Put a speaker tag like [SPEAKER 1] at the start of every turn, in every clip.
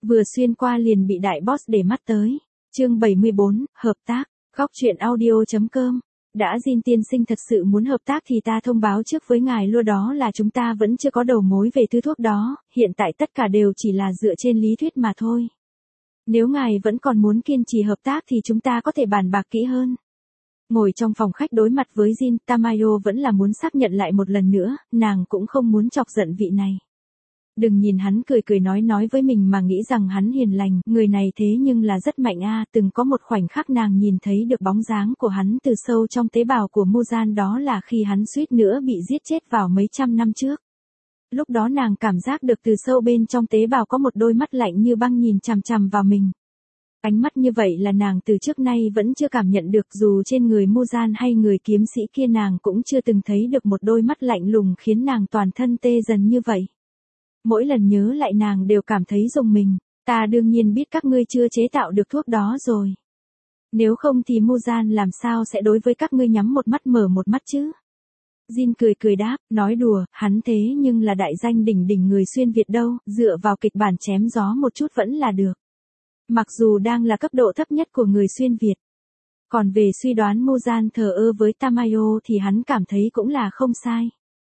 [SPEAKER 1] Vừa xuyên qua liền bị đại boss để mắt tới. Chương 74, hợp tác. Góc truyện audio.com. Đã Jin tiên sinh thật sự muốn hợp tác thì ta thông báo trước với ngài luôn, đó là chúng ta vẫn chưa có đầu mối về thứ thuốc đó, hiện tại tất cả đều chỉ là dựa trên lý thuyết mà thôi. Nếu ngài vẫn còn muốn kiên trì hợp tác thì chúng ta có thể bàn bạc kỹ hơn. Ngồi trong phòng khách đối mặt với Jin, Tamayo vẫn là muốn xác nhận lại một lần nữa, nàng cũng không muốn chọc giận vị này. Đừng nhìn hắn cười cười nói với mình mà nghĩ rằng hắn hiền lành, người này thế nhưng là rất mạnh a. Từng có một khoảnh khắc nàng nhìn thấy được bóng dáng của hắn từ sâu trong tế bào của Muzan, đó là khi hắn suýt nữa bị giết chết vào mấy trăm năm trước. Lúc đó nàng cảm giác được từ sâu bên trong tế bào có một đôi mắt lạnh như băng nhìn chằm chằm vào mình. Ánh mắt như vậy là nàng từ trước nay vẫn chưa cảm nhận được, dù trên người Muzan hay người kiếm sĩ kia nàng cũng chưa từng thấy được một đôi mắt lạnh lùng khiến nàng toàn thân tê dần như vậy. Mỗi lần nhớ lại nàng đều cảm thấy rùng mình. Ta đương nhiên biết các ngươi chưa chế tạo được thuốc đó rồi. Nếu không thì Muzan làm sao sẽ đối với các ngươi nhắm một mắt mở một mắt chứ? Jin cười đáp, nói đùa, hắn thế nhưng là đại danh đỉnh đỉnh người xuyên Việt đâu, dựa vào kịch bản chém gió một chút vẫn là được. Mặc dù đang là cấp độ thấp nhất của người xuyên Việt. Còn về suy đoán Muzan thờ ơ với Tamayo thì hắn cảm thấy cũng là không sai.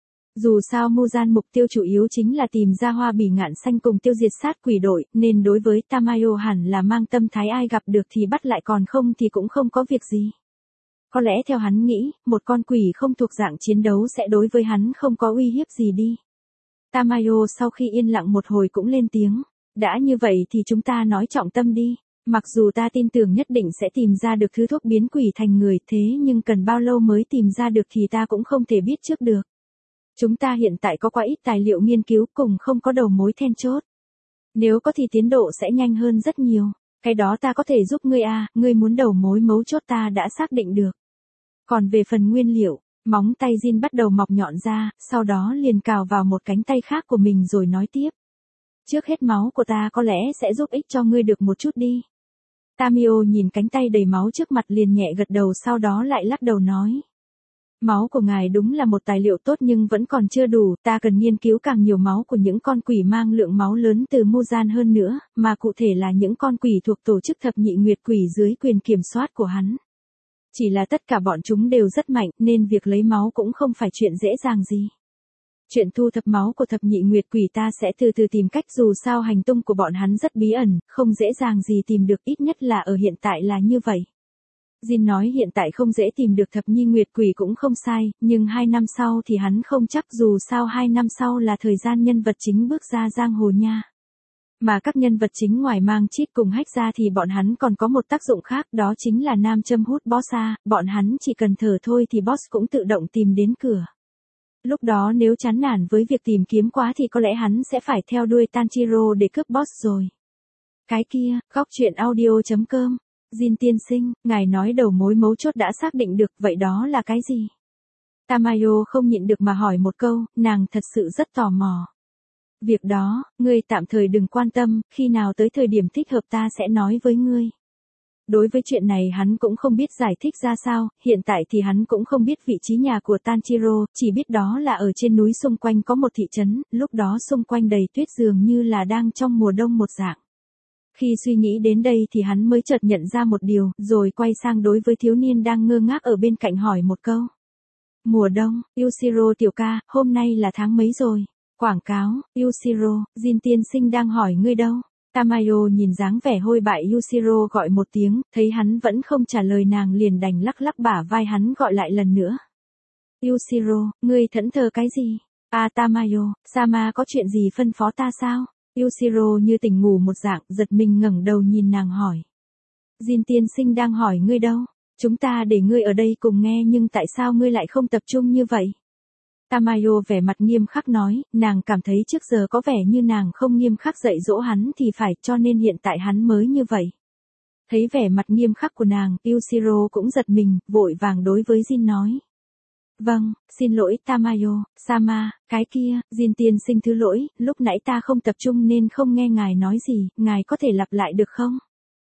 [SPEAKER 1] Dù sao Muzan mục tiêu chủ yếu chính là tìm ra hoa bỉ ngạn xanh cùng tiêu diệt sát quỷ đội, nên đối với Tamayo hẳn là mang tâm thái ai gặp được thì bắt lại, còn không thì cũng không có việc gì. Có lẽ theo hắn nghĩ, một con quỷ không thuộc dạng chiến đấu sẽ đối với hắn không có uy hiếp gì đi. Tamayo sau khi yên lặng một hồi cũng lên tiếng. Đã như vậy thì chúng ta nói trọng tâm đi. Mặc dù ta tin tưởng nhất định sẽ tìm ra được thứ thuốc biến quỷ thành người, thế nhưng cần bao lâu mới tìm ra được thì ta cũng không thể biết trước được. Chúng ta hiện tại có quá ít tài liệu nghiên cứu cùng không có đầu mối then chốt. Nếu có thì tiến độ sẽ nhanh hơn rất nhiều. Cái đó ta có thể giúp ngươi à, ngươi muốn đầu mối mấu chốt ta đã xác định được. Còn về phần nguyên liệu, móng tay Jin bắt đầu mọc nhọn ra, sau đó liền cào vào một cánh tay khác của mình rồi nói tiếp. Trước hết máu của ta có lẽ sẽ giúp ích cho ngươi được một chút đi. Tamio nhìn cánh tay đầy máu trước mặt liền nhẹ gật đầu, sau đó lại lắc đầu nói. Máu của ngài đúng là một tài liệu tốt nhưng vẫn còn chưa đủ, ta cần nghiên cứu càng nhiều máu của những con quỷ mang lượng máu lớn từ Muzan hơn nữa, mà cụ thể là những con quỷ thuộc tổ chức thập nhị nguyệt quỷ dưới quyền kiểm soát của hắn. Chỉ là tất cả bọn chúng đều rất mạnh nên việc lấy máu cũng không phải chuyện dễ dàng gì. Chuyện thu thập máu của thập nhị nguyệt quỷ ta sẽ từ từ tìm cách, dù sao hành tung của bọn hắn rất bí ẩn, không dễ dàng gì tìm được, ít nhất là ở hiện tại là như vậy. Jin nói hiện tại không dễ tìm được thập nhị nguyệt quỷ cũng không sai, nhưng 2 năm sau thì hắn không chắc, dù sao 2 năm sau là thời gian nhân vật chính bước ra giang hồ nha. Mà các nhân vật chính ngoài mang chít cùng hách ra thì bọn hắn còn có một tác dụng khác, đó chính là nam châm hút boss a, bọn hắn chỉ cần thở thôi thì boss cũng tự động tìm đến cửa. Lúc đó nếu chán nản với việc tìm kiếm quá thì có lẽ hắn sẽ phải theo đuôi Tanjiro để cướp boss rồi. Cái kia, góc truyện audio.com. Jin tiên sinh, ngài nói đầu mối mấu chốt đã xác định được, vậy đó là cái gì? Tamayo không nhịn được mà hỏi một câu, nàng thật sự rất tò mò. Việc đó, ngươi tạm thời đừng quan tâm, khi nào tới thời điểm thích hợp ta sẽ nói với ngươi. Đối với chuyện này hắn cũng không biết giải thích ra sao, hiện tại thì hắn cũng không biết vị trí nhà của Tanjiro, chỉ biết đó là ở trên núi xung quanh có một thị trấn, lúc đó xung quanh đầy tuyết dường như là đang trong mùa đông một dạng. Khi suy nghĩ đến đây thì hắn mới chợt nhận ra một điều, rồi quay sang đối với thiếu niên đang ngơ ngác ở bên cạnh hỏi một câu. Mùa đông, Yushiro tiểu ca, hôm nay là tháng mấy rồi? Quảng cáo, Yushiro, Jin tiên sinh đang hỏi ngươi đâu? Tamayo nhìn dáng vẻ hôi bại Yushiro gọi một tiếng, thấy hắn vẫn không trả lời nàng liền đành lắc lắc bả vai hắn gọi lại lần nữa. Yushiro, ngươi thẫn thờ cái gì? À Tamayo, Sama có chuyện gì phân phó ta sao? Yushiro như tỉnh ngủ một dạng, giật mình ngẩng đầu nhìn nàng hỏi. Jin tiên sinh đang hỏi ngươi đâu? Chúng ta để ngươi ở đây cùng nghe nhưng tại sao ngươi lại không tập trung như vậy? Tamayo vẻ mặt nghiêm khắc nói, nàng cảm thấy trước giờ có vẻ như nàng không nghiêm khắc dạy dỗ hắn thì phải, cho nên hiện tại hắn mới như vậy. Thấy vẻ mặt nghiêm khắc của nàng, Yushiro cũng giật mình, vội vàng đối với Jin nói. Vâng, xin lỗi Tamayo, Sama, cái kia, Jin tiên sinh thứ lỗi, lúc nãy ta không tập trung nên không nghe ngài nói gì, ngài có thể lặp lại được không?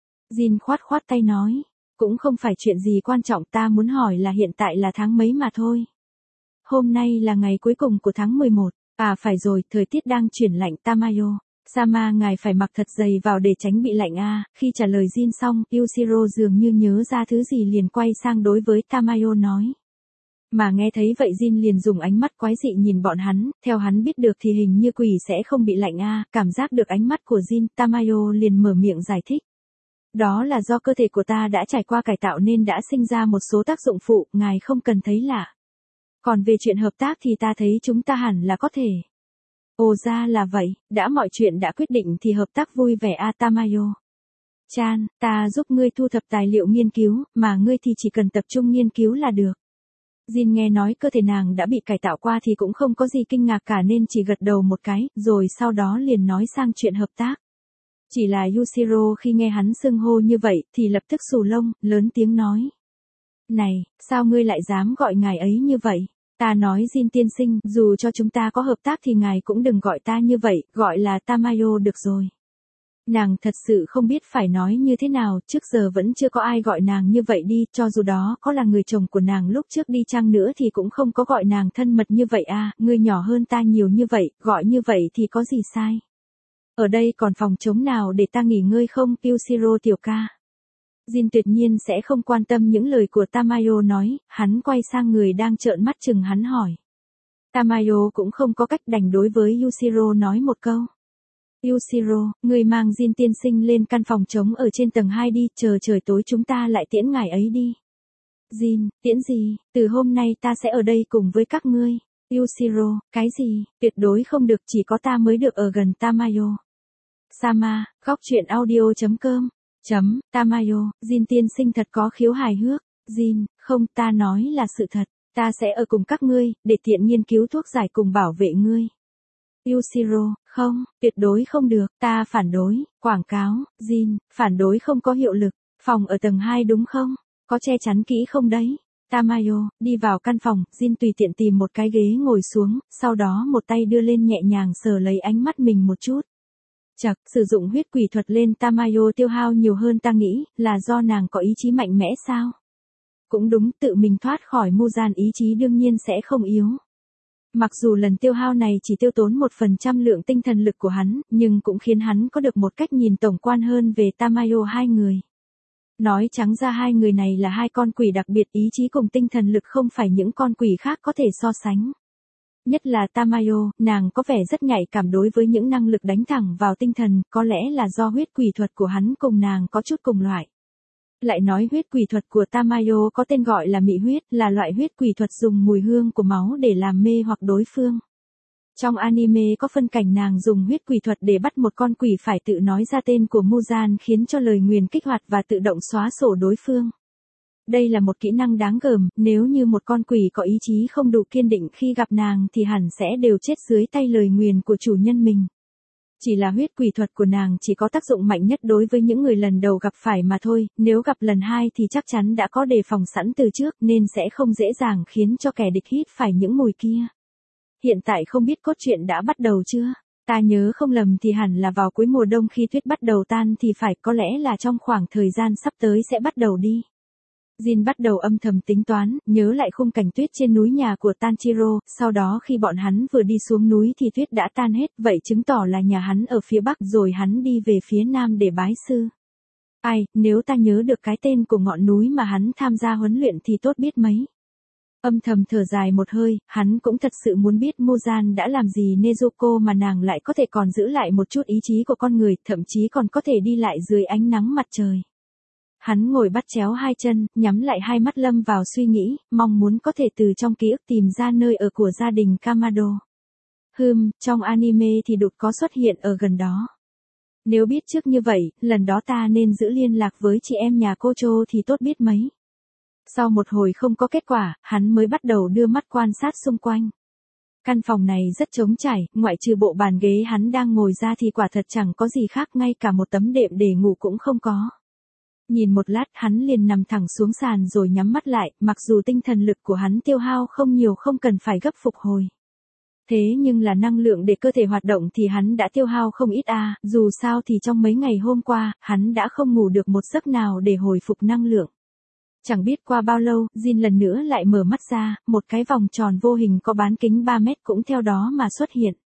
[SPEAKER 1] Jin khoát tay nói, cũng không phải chuyện gì quan trọng, ta muốn hỏi là hiện tại là tháng mấy mà thôi. Hôm nay là ngày cuối cùng của tháng 11, à phải rồi, thời tiết đang chuyển lạnh Tamayo. Sama ngài phải mặc thật dày vào để tránh bị lạnh a. Khi trả lời Jin xong, Yushiro dường như nhớ ra thứ gì liền quay sang đối với Tamayo nói. Mà nghe thấy vậy Jin liền dùng ánh mắt quái dị nhìn bọn hắn, theo hắn biết được thì hình như quỷ sẽ không bị lạnh a. Cảm giác được ánh mắt của Jin, Tamayo liền mở miệng giải thích. Đó là do cơ thể của ta đã trải qua cải tạo nên đã sinh ra một số tác dụng phụ, ngài không cần thấy lạ. Còn về chuyện hợp tác thì ta thấy chúng ta hẳn là có thể. Ồ ra là vậy, đã mọi chuyện đã quyết định thì hợp tác vui vẻ a Tamayo. Chan, ta giúp ngươi thu thập tài liệu nghiên cứu, mà ngươi thì chỉ cần tập trung nghiên cứu là được. Jin nghe nói cơ thể nàng đã bị cải tạo qua thì cũng không có gì kinh ngạc cả nên chỉ gật đầu một cái, rồi sau đó liền nói sang chuyện hợp tác. Chỉ là Yushiro khi nghe hắn xưng hô như vậy thì lập tức xù lông, lớn tiếng nói. Này, sao ngươi lại dám gọi ngài ấy như vậy? Ta nói Jin tiên sinh, dù cho chúng ta có hợp tác thì ngài cũng đừng gọi ta như vậy, gọi là Tamayo được rồi. Nàng thật sự không biết phải nói như thế nào, trước giờ vẫn chưa có ai gọi nàng như vậy đi, cho dù đó có là người chồng của nàng lúc trước đi chăng nữa thì cũng không có gọi nàng thân mật như vậy à, ngươi nhỏ hơn ta nhiều như vậy, gọi như vậy thì có gì sai. Ở đây còn phòng trống nào để ta nghỉ ngơi không, Yushiro tiểu ca? Jin tuyệt nhiên sẽ không quan tâm những lời của Tamayo nói, hắn quay sang người đang trợn mắt chừng hắn hỏi. Tamayo cũng không có cách đành đối với Yushiro nói một câu. Yushiro, người mang Jin tiên sinh lên căn phòng trống ở trên tầng 2 đi, chờ trời tối chúng ta lại tiễn ngài ấy đi. Jin, tiễn gì, từ hôm nay ta sẽ ở đây cùng với các ngươi. Yushiro, cái gì, tuyệt đối không được, chỉ có ta mới được ở gần Tamayo. Sama, góc truyện audio.com. Tamayo, Jin tiên sinh thật có khiếu hài hước. Jin, không, ta nói là sự thật, ta sẽ ở cùng các ngươi, để tiện nghiên cứu thuốc giải cùng bảo vệ ngươi. Yushiro, không, tuyệt đối không được, ta phản đối, quảng cáo, Jin, phản đối không có hiệu lực, phòng ở tầng 2 đúng không? Có che chắn kỹ không đấy? Tamayo, đi vào căn phòng, Jin tùy tiện tìm một cái ghế ngồi xuống, sau đó một tay đưa lên nhẹ nhàng sờ lấy ánh mắt mình một chút. Chật, sử dụng huyết quỷ thuật lên Tamayo tiêu hao nhiều hơn ta nghĩ, là do nàng có ý chí mạnh mẽ sao? Cũng đúng, tự mình thoát khỏi Muzan ý chí đương nhiên sẽ không yếu. Mặc dù lần tiêu hao này chỉ tiêu tốn 1% lượng tinh thần lực của hắn, nhưng cũng khiến hắn có được một cách nhìn tổng quan hơn về Tamayo hai người. Nói trắng ra hai người này là hai con quỷ đặc biệt, ý chí cùng tinh thần lực không phải những con quỷ khác có thể so sánh. Nhất là Tamayo, nàng có vẻ rất nhạy cảm đối với những năng lực đánh thẳng vào tinh thần, có lẽ là do huyết quỷ thuật của hắn cùng nàng có chút cùng loại. Lại nói huyết quỷ thuật của Tamayo có tên gọi là mị huyết, là loại huyết quỷ thuật dùng mùi hương của máu để làm mê hoặc đối phương. Trong anime có phân cảnh nàng dùng huyết quỷ thuật để bắt một con quỷ phải tự nói ra tên của Muzan khiến cho lời nguyền kích hoạt và tự động xóa sổ đối phương. Đây là một kỹ năng đáng gờm, nếu như một con quỷ có ý chí không đủ kiên định khi gặp nàng thì hẳn sẽ đều chết dưới tay lời nguyền của chủ nhân mình. Chỉ là huyết quỷ thuật của nàng chỉ có tác dụng mạnh nhất đối với những người lần đầu gặp phải mà thôi, nếu gặp lần 2 thì chắc chắn đã có đề phòng sẵn từ trước nên sẽ không dễ dàng khiến cho kẻ địch hít phải những mùi kia. Hiện tại không biết cốt truyện đã bắt đầu chưa? Ta nhớ không lầm thì hẳn là vào cuối mùa đông khi tuyết bắt đầu tan thì phải, có lẽ là trong khoảng thời gian sắp tới sẽ bắt đầu đi. Jin bắt đầu âm thầm tính toán, nhớ lại khung cảnh tuyết trên núi nhà của Tanjiro, sau đó khi bọn hắn vừa đi xuống núi thì tuyết đã tan hết, vậy chứng tỏ là nhà hắn ở phía bắc rồi hắn đi về phía nam để bái sư. Ai, nếu ta nhớ được cái tên của ngọn núi mà hắn tham gia huấn luyện thì tốt biết mấy. Âm thầm thở dài một hơi, hắn cũng thật sự muốn biết Muzan đã làm gì Nezuko mà nàng lại có thể còn giữ lại một chút ý chí của con người, thậm chí còn có thể đi lại dưới ánh nắng mặt trời. Hắn ngồi bắt chéo hai chân, nhắm lại hai mắt lâm vào suy nghĩ, mong muốn có thể từ trong ký ức tìm ra nơi ở của gia đình Kamado. Trong anime thì đột có xuất hiện ở gần đó. Nếu biết trước như vậy, lần đó ta nên giữ liên lạc với chị em nhà cô Chô thì tốt biết mấy. Sau một hồi không có kết quả, hắn mới bắt đầu đưa mắt quan sát xung quanh. Căn phòng này rất trống trải, ngoại trừ bộ bàn ghế hắn đang ngồi ra thì quả thật chẳng có gì khác, ngay cả một tấm đệm để ngủ cũng không có. Nhìn một lát hắn liền nằm thẳng xuống sàn rồi nhắm mắt lại, mặc dù tinh thần lực của hắn tiêu hao không nhiều, không cần phải gấp phục hồi. Thế nhưng là năng lượng để cơ thể hoạt động thì hắn đã tiêu hao không ít dù sao thì trong mấy ngày hôm qua, hắn đã không ngủ được một giấc nào để hồi phục năng lượng. Chẳng biết qua bao lâu, Jin lần nữa lại mở mắt ra, một cái vòng tròn vô hình có bán kính 3 mét cũng theo đó mà xuất hiện.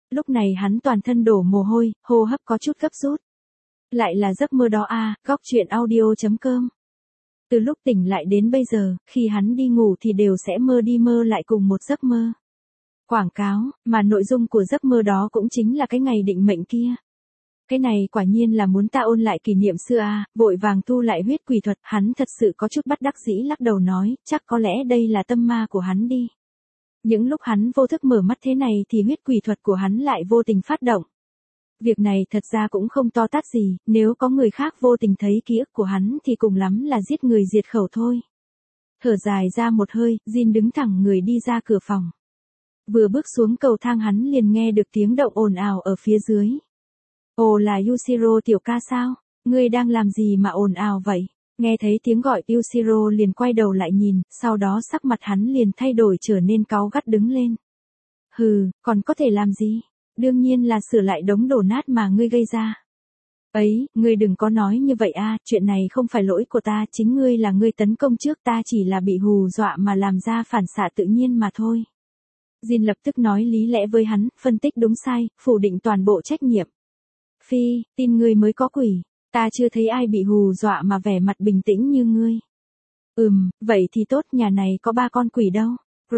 [SPEAKER 1] Lúc này hắn toàn thân đổ mồ hôi, hô hấp có chút gấp rút. Lại là giấc mơ đó à, góc truyện audio.com. Từ lúc tỉnh lại đến bây giờ, khi hắn đi ngủ thì đều sẽ mơ đi mơ lại cùng một giấc mơ. Quảng cáo, mà nội dung của giấc mơ đó cũng chính là cái ngày định mệnh kia. Cái này quả nhiên là muốn ta ôn lại kỷ niệm xưa à, vội vàng thu lại huyết quỷ thuật, hắn thật sự có chút bất đắc dĩ lắc đầu nói, chắc có lẽ đây là tâm ma của hắn đi. Những lúc hắn vô thức mở mắt thế này thì huyết quỷ thuật của hắn lại vô tình phát động. Việc này thật ra cũng không to tát gì, nếu có người khác vô tình thấy ký ức của hắn thì cùng lắm là giết người diệt khẩu thôi. Thở dài ra một hơi, Jin đứng thẳng người đi ra cửa phòng. Vừa bước xuống cầu thang hắn liền nghe được tiếng động ồn ào ở phía dưới. Ồ là Yushiro tiểu ca sao? Ngươi đang làm gì mà ồn ào vậy? Nghe thấy tiếng gọi Yushiro liền quay đầu lại nhìn, sau đó sắc mặt hắn liền thay đổi trở nên cáu gắt đứng lên. Hừ, còn có thể làm gì? Đương nhiên là sửa lại đống đổ nát mà ngươi gây ra. Ấy, ngươi đừng có nói như vậy a, chuyện này không phải lỗi của ta, chính ngươi là ngươi tấn công trước, ta chỉ là bị hù dọa mà làm ra phản xạ tự nhiên mà thôi. Jin lập tức nói lý lẽ với hắn, phân tích đúng sai, phủ định toàn bộ trách nhiệm. Phi, tin ngươi mới có quỷ, ta chưa thấy ai bị hù dọa mà vẻ mặt bình tĩnh như ngươi. Vậy thì tốt, nhà này có 3 con quỷ đâu.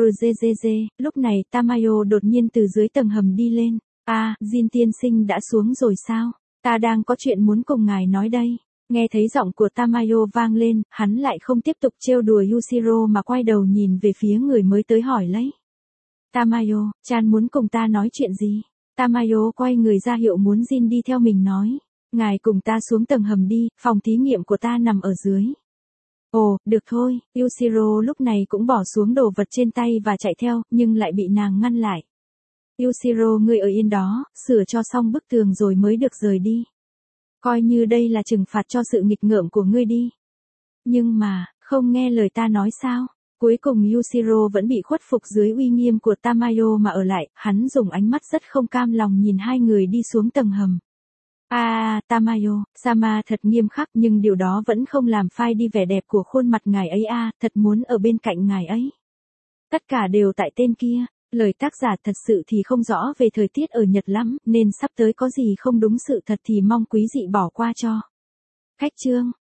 [SPEAKER 1] Lúc này Tamayo đột nhiên từ dưới tầng hầm đi lên. Jin tiên sinh đã xuống rồi sao? Ta đang có chuyện muốn cùng ngài nói đây. Nghe thấy giọng của Tamayo vang lên, hắn lại không tiếp tục trêu đùa Yushiro mà quay đầu nhìn về phía người mới tới hỏi lấy. Tamayo, chan muốn cùng ta nói chuyện gì? Tamayo quay người ra hiệu muốn Jin đi theo mình nói. Ngài cùng ta xuống tầng hầm đi, phòng thí nghiệm của ta nằm ở dưới. Ồ, được thôi, Yushiro lúc này cũng bỏ xuống đồ vật trên tay và chạy theo, nhưng lại bị nàng ngăn lại. Yushiro ngươi ở yên đó, sửa cho xong bức tường rồi mới được rời đi. Coi như đây là trừng phạt cho sự nghịch ngợm của ngươi đi. Nhưng mà, không nghe lời ta nói sao? Cuối cùng Yushiro vẫn bị khuất phục dưới uy nghiêm của Tamayo mà ở lại, hắn dùng ánh mắt rất không cam lòng nhìn hai người đi xuống tầng hầm. Tamayo, Sama thật nghiêm khắc nhưng điều đó vẫn không làm phai đi vẻ đẹp của khuôn mặt ngài ấy thật muốn ở bên cạnh ngài ấy. Tất cả đều tại tên kia, lời tác giả thật sự thì không rõ về thời tiết ở Nhật lắm, nên sắp tới có gì không đúng sự thật thì mong quý dị bỏ qua cho. Cách chương